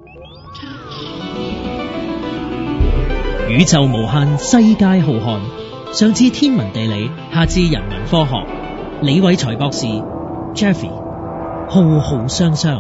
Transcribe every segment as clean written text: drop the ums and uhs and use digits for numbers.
宇宙無限，世界浩瀚，上至天文地理，下至人文科學。李偉才博士 Jeffy 浩浩雙雙。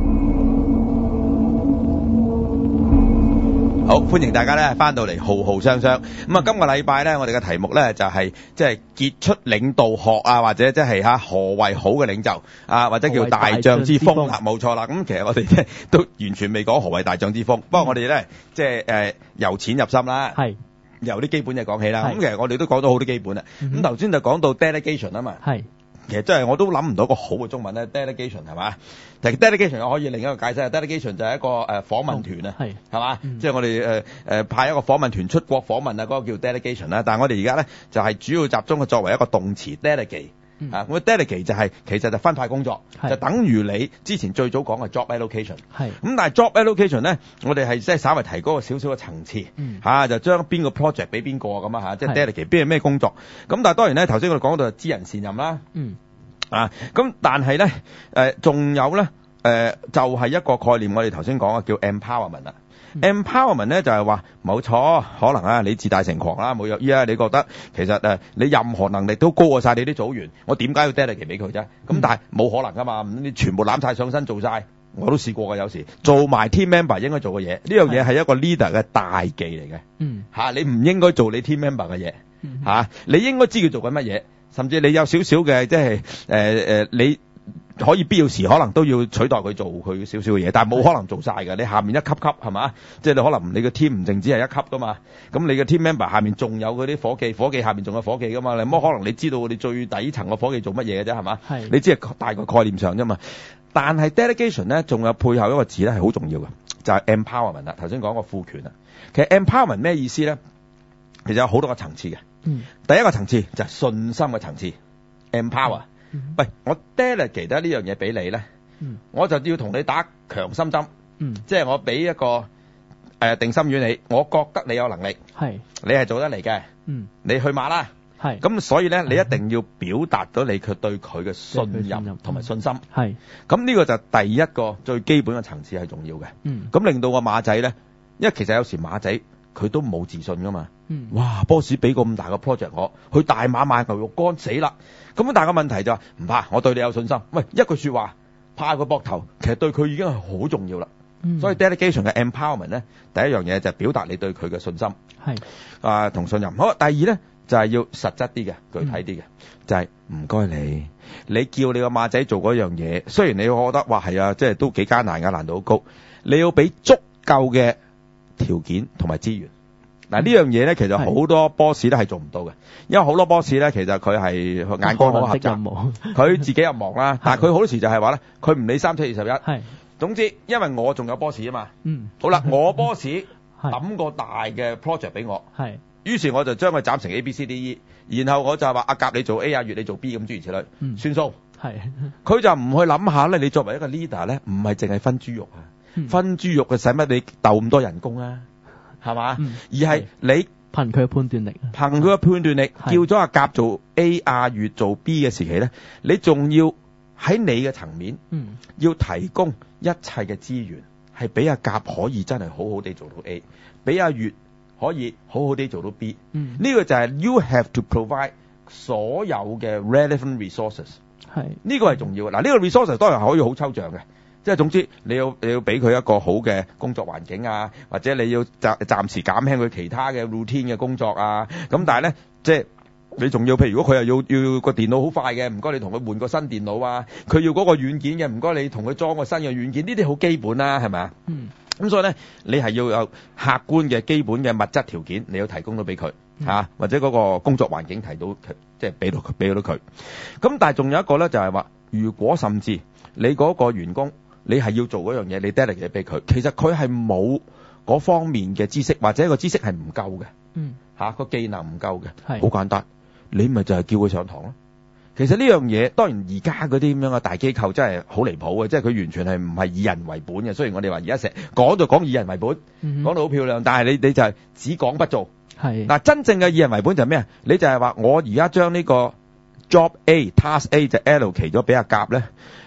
好，歡迎大家咧翻到嚟浩浩雙雙。咁啊，今個禮拜咧，我哋嘅題目咧就係即係傑出領導學啊，或者即係何謂好嘅領袖啊，或者叫大將之風啊，冇錯啦。咁其實我哋即係都完全未講何謂大將之風，不過我哋咧即係由淺入深啦，係由啲基本嘢講起啦。咁其實我哋都講到好多基本啦。咁頭先就講到 delegation 啊嘛，係。其實真係我都諗唔到個好嘅中文咧 ，delegation 係嘛？其實 delegation 又可以另一個解釋 ，delegation 就係一個訪問團啊，係嘛？即係我哋派一個訪問團出國訪問啊，嗰個叫 delegation 啦。但係我哋而家咧就係主要集中嘅作為一個動詞 delegate。咁 delegate 就係其實就分派工作，就等於你之前最早講嘅 job allocation。咁但係 job allocation 咧，我哋係即係稍微提高個少少嘅層次，就將邊個 project 俾邊個咁啊，即係 delegate 邊係咩工作。咁但係當然咧，頭先我哋講到知人善任啦，咁但係咧仲有咧就係一個概念，我哋頭先講嘅叫 empowerment 啦。empowerment 咧就係話冇錯，可能啊你自大成狂啦，冇有依家你覺得其實你任何能力都高過晒你啲組員，我點解要 delegate 俾佢啫？咁但係冇可能噶嘛，你全部攬晒上身做晒，我都試過㗎，有時做埋 team member 應該做嘅嘢，呢樣嘢係一個 leader 嘅大忌嚟嘅。你唔應該做你 team member 嘅嘢，你應該知佢做緊乜嘢，甚至你有少少嘅即係你可以必要時可能都要取代佢做佢少少嘅嘢，但係冇可能做晒嘅。你下面一級級係嘛？即係你可能你個 team 唔淨止係一級噶嘛，咁你嘅 team member 下面仲有嗰啲伙計下面仲有伙計噶嘛？你冇可能你知道你最底層嘅伙計做乜嘢嘅啫係嘛？你只係大個概念上啫嘛。但係 delegation 咧仲有配合一個字咧係好重要嘅，就係 empowerment 啦。頭先講個賦權啊，其實 empowerment 咩意思咧？其實有好多個層次嘅。第一個層次就係信心嘅層次 ，empower。喂，我 delegate 得呢樣嘢俾你咧，我就要同你打強心針，即係我俾一個定心丸你，我覺得你有能力，你係做得嚟嘅，你去馬啦，咁所以咧你一定要表達到你對佢嘅信任同埋信心，咁呢個就第一個最基本嘅層次係重要嘅，咁令到個馬仔咧，因為其實有時馬仔佢都冇自信噶嘛，哇 boss 俾個咁大個 project 我，去大馬買牛肉乾死啦。咁但係個問題就係唔怕，我對你有信心。喂，一句說話拍佢膊頭，其實對佢已經係好重要啦。所以 delegation 嘅 empowerment 咧，第一樣嘢就係表達你對佢嘅信心，同信任。好，第二咧就係要實質啲嘅、具體啲嘅，就係唔該你叫你個馬仔做嗰樣嘢，雖然你覺得哇係啊，即係都幾艱難㗎，難度好高，你要俾足夠嘅條件同埋資源。嗱呢樣嘢咧，其實好多 boss 咧係做唔到嘅，因為好多 boss 咧，其實佢係眼光好狹窄，佢自己又忙啦，但係佢好多時就係話咧，佢唔理3721，總之因為我仲有 boss 啊嘛，好啦，我 boss 抌個大嘅 project 俾我，於是我就將佢斬成 A、B、C、D、E， 然後我就係話阿甲你做 A， 阿月你做 B 咁諸如此類，算數。佢就唔去諗下咧，你作為一個 leader 咧，唔係淨係分豬肉啊，分豬肉嘅使乜你鬥咁多人工啊？係嘛？而係你憑佢嘅判斷力，叫咗阿甲做 A， 阿月做 B 嘅時期咧，你仲要喺你嘅層面，要提供一切嘅資源，係俾阿甲可以真係好好地做到 A， 俾阿月可以好好地做到 B。呢個就係 you have to provide 所有嘅 relevant resources。呢個係重要嘅。嗱，呢個 resources 當然係可以好抽象嘅。即係總之，你要俾佢一個好嘅工作環境啊，或者你要暫時減輕佢其他嘅 routine 嘅工作啊。咁但係咧，即係你仲要，譬如如果佢又要個電腦好快嘅，唔該你同佢換個新電腦啊。佢要嗰個軟件嘅，唔該你同佢裝個新嘅軟件。呢啲好基本啦，係咪啊？咁所以咧，你係要有客觀嘅基本嘅物質條件，你要提供到俾佢嚇，或者嗰個工作環境提到，即係俾到佢。咁但係仲有一個咧，就係話，如果甚至你嗰個員工，你係要做嗰樣嘢，你 delegate 俾佢，其實佢係冇嗰方面嘅知識，或者個知識係唔夠嘅，個技能唔夠嘅，好簡單，你咪就係叫佢上堂咯。其實呢樣嘢，當然而家嗰啲咁樣嘅大機構真係好離譜嘅，即係佢完全係唔係以人為本嘅。雖然我哋話而家成日講就講以人為本，講到好漂亮，但係你就係只講不做。嗱，真正嘅以人為本就係咩啊？你就係話我而家將呢個 job A task A 就 allocate 咗俾阿甲咧。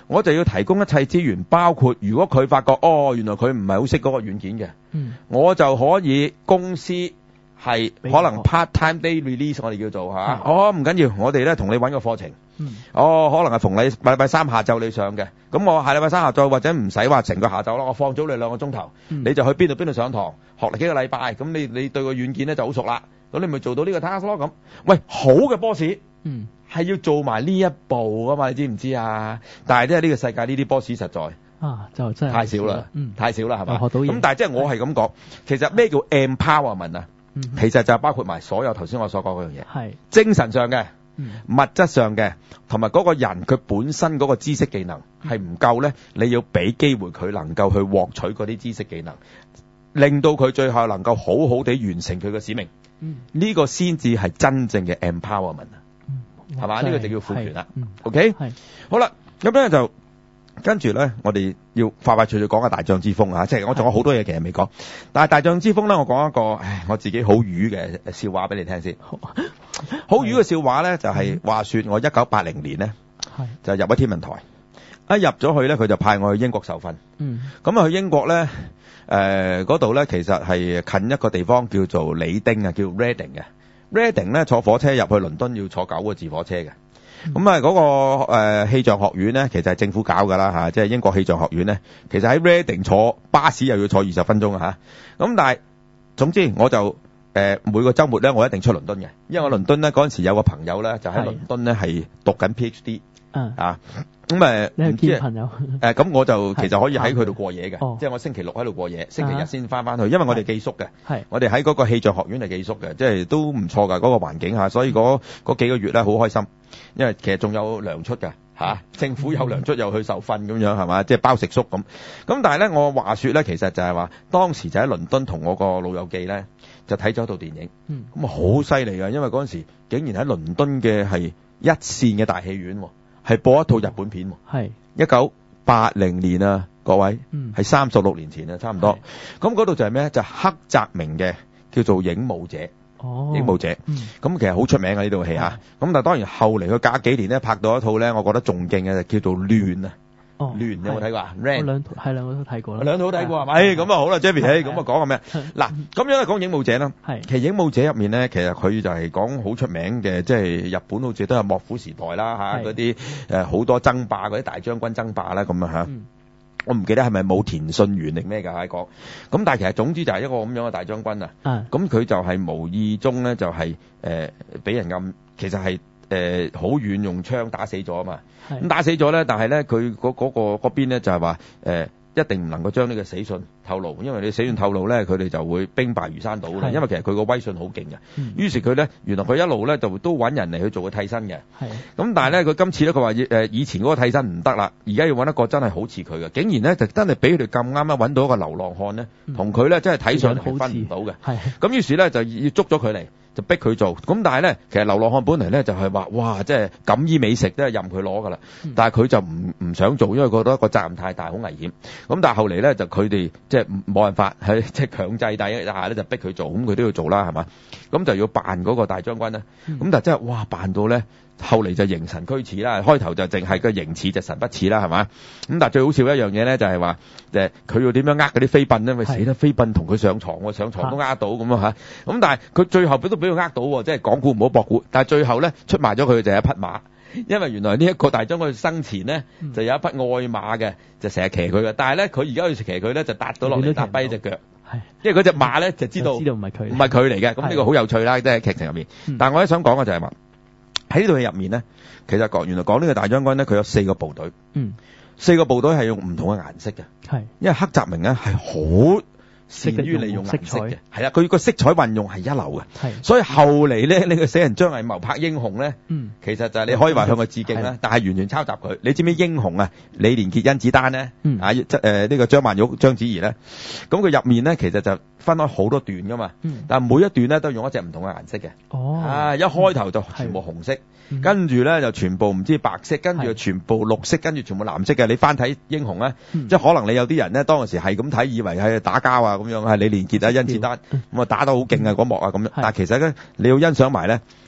我就要提供一切資源，包括如果佢發覺原來佢唔係好識嗰個軟件嘅，我就可以公司係可能 part time day release 我哋叫做嚇，唔緊要，我哋咧同你揾個課程，可能係逢禮拜三下晝你上嘅，咁我下禮拜三下晝或者唔使話成個下晝啦，我放早你2個鐘頭，你就去邊度上堂，學嚟幾個禮拜，咁你對個軟件咧就好熟啦，咁你咪做到呢個 task 咯咁。喂，好嘅 boss，係要做埋呢一步噶嘛，你知唔知啊？但係咧呢個世界呢啲 boss 實在就真係太少啦，太少啦係嘛？ 學到嘢。 咁但係即係我係咁講，其實咩叫 empowerment 啊？其實就係包括埋所有頭先我所講嗰樣嘢，係精神上嘅、物質上嘅，同埋嗰個人佢本身嗰個知識技能係唔夠咧，你要俾機會佢能夠去獲取嗰啲知識技能，令到佢最後能夠好好地完成佢嘅使命。呢個先至係真正嘅 empowerment 啊，係嘛？呢個就叫賦權啦。OK， 好啦，咁咧就。跟住咧，我哋要快快脆脆講下大將之風啊！即係我仲有好多嘢其實未講，但係大將之風咧，我講一個我自己好瘀嘅笑話俾你聽先。好瘀嘅笑話咧，就係話說我1980年咧，就入咗天文台，一入咗去咧，佢就派我去英國受訓。咁啊去英國咧，嗰度咧其實係近一個地方叫做里丁啊，叫 Reading 嘅。Reading 咧坐火車入去倫敦要坐9個字火車嘅。咁啊，嗰個氣象學院咧，其實係政府搞㗎啦嚇，即係英國氣象學院咧，其實喺 Reading 坐巴士又要坐20分鐘啊嚇。咁但係總之我就每個週末咧，我一定出倫敦嘅，因為我倫敦咧嗰陣時有個朋友咧，就喺倫敦咧係讀緊 PhD 啊。咁你係見朋友咁我就其實可以喺佢度過夜嘅，即係我星期六喺度過夜，星期日先翻去，因為我哋寄宿嘅，我哋喺嗰個氣象學院係寄宿嘅，即係都唔錯㗎嗰個環境嚇，所以嗰幾個月咧好開心，因為其實仲有糧出㗎嚇，政府有糧出又去受訓咁樣係嘛，即係包食宿咁。咁但係咧，我話說咧，其實就係話當時就喺倫敦同我個老友記咧就睇咗套電影，咁啊好犀利㗎，因為嗰陣時竟然喺倫敦嘅係一線嘅大戲院喎。係播一套日本片喎，係1980年啊，各位，係36年前啊，差唔多。咁嗰度就係咩？就黑澤明嘅叫做影武者，影武者。咁其實好出名嘅呢套戲嚇。咁但係當然後嚟佢隔幾年咧拍到一套咧，我覺得仲勁嘅就叫做亂啊。亂有冇睇過啊？我兩套都睇過啦。兩套都睇過係咪？咁啊好啦 ，Jeffy， 咁啊講下咩？嗱，咁樣講影武者啦。其實影武者入面咧，其實佢就係講好出名嘅，即係日本好似都係幕府時代啦嚇，嗰啲好多爭霸嗰啲大將軍爭霸啦咁啊嚇。我唔記得係咪冇田信元定咩㗎喺講。咁但係其實總之就係一個咁樣嘅大將軍啊。咁佢就係無意中咧就係俾人暗，其實係。好遠用槍打死咗啊嘛，咁打死咗咧，但係咧佢嗰邊咧就係話一定唔能夠將呢個死訊透露，因為你死訊透露咧，佢哋就會兵敗如山倒啦。因為其實佢個威信好勁嘅，於是佢咧原來佢一路咧就都揾人嚟去做個替身嘅。咁但係咧佢今次咧佢話以前嗰個替身唔得啦，而家要揾一個真係好似佢嘅，竟然咧就真係俾佢哋咁啱啦揾到一個流浪漢咧，同佢咧真係睇上嚟係分唔到嘅。咁於是咧就要捉咗佢嚟。就逼佢做，咁但係咧，其實流浪漢本嚟咧就係話，哇，即係錦衣美食都係任佢攞噶啦，但係佢就唔想做，因為覺得個責任太大，好危險。咁但係後嚟咧就佢哋即係冇辦法，係即係強制底下咧就逼佢做，咁佢都要做啦，係嘛？咁就要扮嗰個大將軍啦。咁但係真係哇，扮到咧〜後嚟就形神俱似啦，開頭就淨係個形似就神不似啦，係嘛？咁但係最好笑一樣嘢咧，就係話佢要點樣呃嗰啲妃嬪咧？咪死得妃嬪同佢上床喎，上床都呃到咁啊嚇！咁但係佢最後都俾佢呃到喎，即係講古唔好博古。但係最後咧出賣咗佢就係一匹馬，因為原來呢一個大將軍生前咧就有一匹愛馬嘅，就成日騎佢嘅。但係咧佢而家要騎佢咧就搭到落嚟搭跛隻腳，因為嗰隻馬咧就知道唔係佢嚟嘅。咁呢個好有趣啦，即係劇情入面。但係我咧想講嘅就係話。喺呢套戲入面咧，其實原來講呢個大將軍咧，佢有4個部隊，4個部隊係用唔同嘅顏色嘅，因為黑澤明咧係好善於利用顏色嘅，係啦，佢個色彩運用係一流嘅，所以後嚟咧呢個死人張藝謀拍英雄咧，其實就係你可以話向佢致敬啦，但係完全抄襲佢。你知唔知英雄啊？李連杰、甄子丹咧，呢個張曼玉、章子怡咧，咁佢入面咧其實就分開好多段噶嘛，但係每一段咧都用一隻唔同嘅顏色嘅，一開頭就全部紅色，跟住咧就全部唔知白色，跟住就全部綠色，跟住全部藍色嘅。你翻睇英雄咧，即係可能你有啲人咧當時係咁睇，以為係打交啊咁樣，係李連杰啊、甄子丹咁啊打得好勁啊嗰幕啊咁樣，但係其實咧你要欣賞埋咧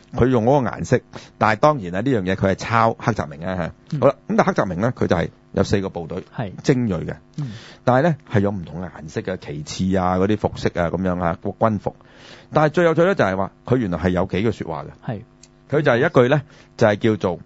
佢用嗰個顏色，但係當然呢樣嘢佢係抄黑澤明啊。好啦，咁但係黑澤明咧，佢就係有4個部隊，係精鋭嘅，但係咧係有唔同嘅顏色嘅旗幟啊，嗰啲服飾啊咁樣啊，個軍服。但係最有趣咧就係話，佢原來係有幾句說話嘅，係佢就係一句咧，就係叫做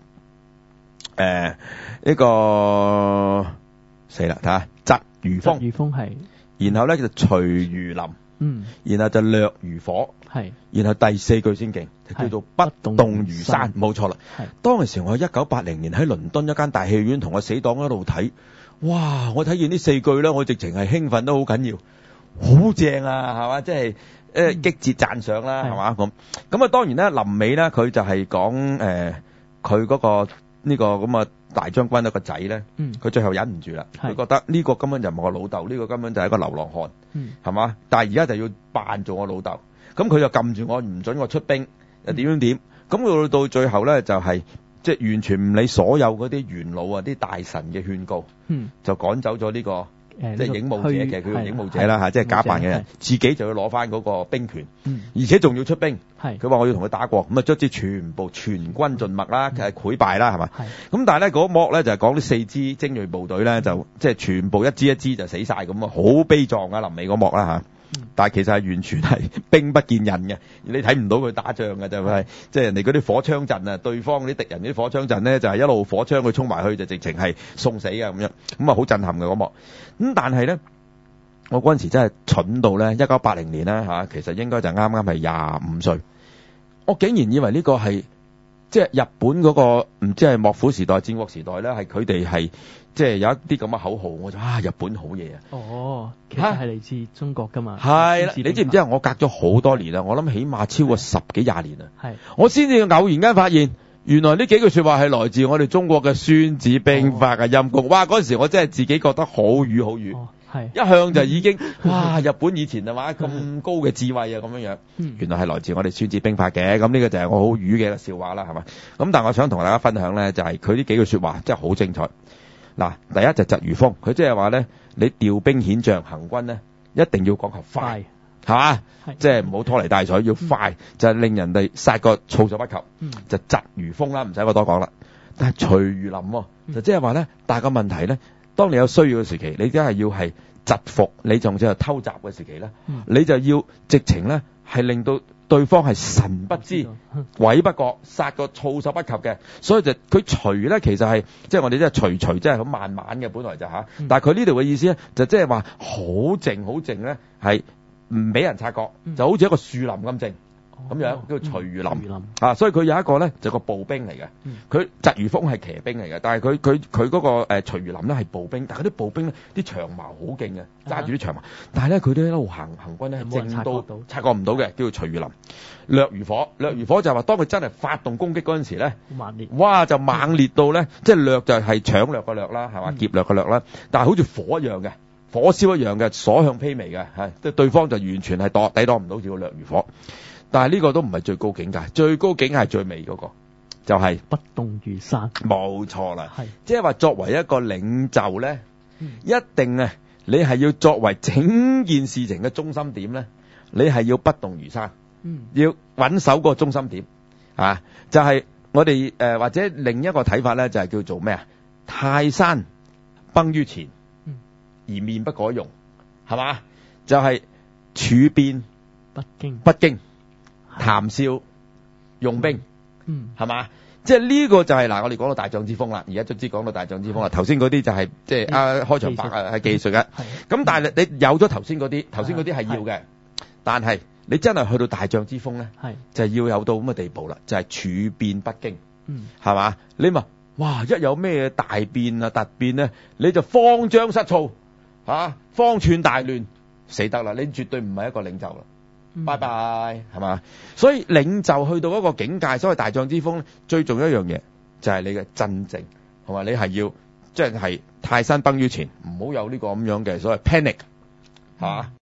呢個死啦，睇下疾如風，疾如風係，然後咧就隨如林，然後就掠如火，係，然後第4句先勁，就叫做不動如山，冇錯啦。當時我1980年喺倫敦一間大戲院同我死黨喺度睇，哇！我睇見呢4句咧，我直情係興奮得好緊要，好正啊，係嘛？即係激節讚賞啦，係嘛咁啊？當然咧，臨尾咧佢就係講佢嗰個呢個咁啊大將軍一個仔咧，佢最後忍唔住啦，佢覺得呢個根本就唔係我老豆，呢個根本就係一個流浪漢，係嘛？但係而家就要扮做我老豆，咁佢就撳住我，唔准我出兵，又點樣點？咁到最後咧就係即係完全唔理所有嗰啲元老啊、啲大臣嘅勸告，就趕走咗呢個即係影武者，其實佢叫影武者啦嚇，即係假扮嘅人，自己就要攞翻嗰個兵權，而且仲要出兵。佢話我要同佢打過，咁啊卒之全軍盡墨啦，係潰敗啦，係嘛？咁但係咧嗰幕咧就係講呢4支精鋭部隊咧，就即係全部一支一支就死晒咁啊，好悲壯啊！臨尾嗰幕啦嚇。但係其實係完全係兵不見人嘅，你睇唔到佢打仗嘅就係，即係人哋嗰啲火槍陣啊，對方啲敵人啲火槍陣咧就係一路火槍佢衝埋去就直情係送死啊咁樣，咁啊好震撼嘅嗰幕。咁但係咧，我嗰陣時真係蠢到咧，1980年啦嚇，其實應該就啱啱係25歲，我竟然以為呢個係即係日本嗰個唔知係幕府時代、戰國時代咧，係佢哋係。即係有一啲咁嘅口號，我就日本好嘢啊！哦，其實係嚟自中國噶嘛？係啦，你知唔知啊？我隔咗好多年啦，我諗起碼超過10幾20年啦。係，我先至偶然間發現，原來呢幾句說話係來自我哋中國嘅《孫子兵法》嘅陰功。哇！嗰陣時我真係自己覺得好語好語。係一向就已經哇！日本以前係嘛咁高嘅智慧啊咁樣樣，原來係來自我哋《孫子兵法》嘅。咁呢個就係我好語嘅笑話啦，係嘛？咁但係我想同大家分享咧，就係佢呢幾句說話真係好精彩。嗱，第一就疾如風，佢即係話咧，你調兵遣將行軍咧，一定要講求快，係嘛？即係唔好拖泥帶水，要快，就係令人哋殺個措手不及，就疾如風啦，唔使我多講啦。但係隨如林，就即係話咧，但係個問題咧，當你有需要嘅時期，你真係要係疾伏，你仲即係偷襲嘅時期咧，你就要直情咧係令到對方係神不知鬼不覺，殺個措手不及嘅，所以就佢隨咧，其實係即係我哋即係隨，即係好慢慢嘅，本來就嚇。但係佢呢度嘅意思咧，就即係話好靜咧，係唔俾人察覺，就好似一個樹林咁靜咁樣，叫做隨如林啊。所以佢有一個咧就個步兵嚟嘅，佢疾如風係騎兵嚟嘅，但係佢嗰個隨如林咧係步兵，但係嗰啲步兵咧啲長矛好勁嘅，揸住啲長矛，但係咧佢哋一路行軍咧係靜到察覺唔到嘅，叫做隨如林。掠如火，掠如火就係話當佢真係發動攻擊嗰陣時咧，猛烈，哇就猛烈到咧，即係掠就係搶掠個掠啦，係嘛，劫掠個掠啦，但係好似火一樣嘅，火燒一樣嘅，所向披靡嘅，係即係對方就完全係抵擋唔到，叫掠如火。但係呢個都唔係最高境界，最高境界係最尾嗰個，就係不動如山。冇錯啦，係即係話作為一個領袖咧，一定啊，你係要作為整件事情嘅中心點咧，你係要不動如山，要穩守個中心點啊，就係我哋或者另一個睇法咧，就係叫做咩啊？泰山崩於前，而面不改容，係嘛？就係處變不驚。談笑用兵，係嘛？即係呢個就係嗱，我哋講到大將之風啦。而家卒之講到大將之風啦。頭先嗰啲就係即係開場白係技術嘅。咁但係你有咗頭先嗰啲係要嘅，但係你真係去到大將之風咧，就係要有到咁嘅地步啦，就係處變不驚，係嘛？你話哇，一有咩大變啊突變咧，你就慌張失措嚇，方寸大亂，死得啦！你絕對唔係一個領袖啦。拜拜，係嘛？所以領袖去到一個境界，所謂大將之風咧，最重要一樣嘢就係你嘅鎮靜，同埋你係要即係泰山崩於前，唔好有呢個咁樣嘅所謂 panic，係嘛？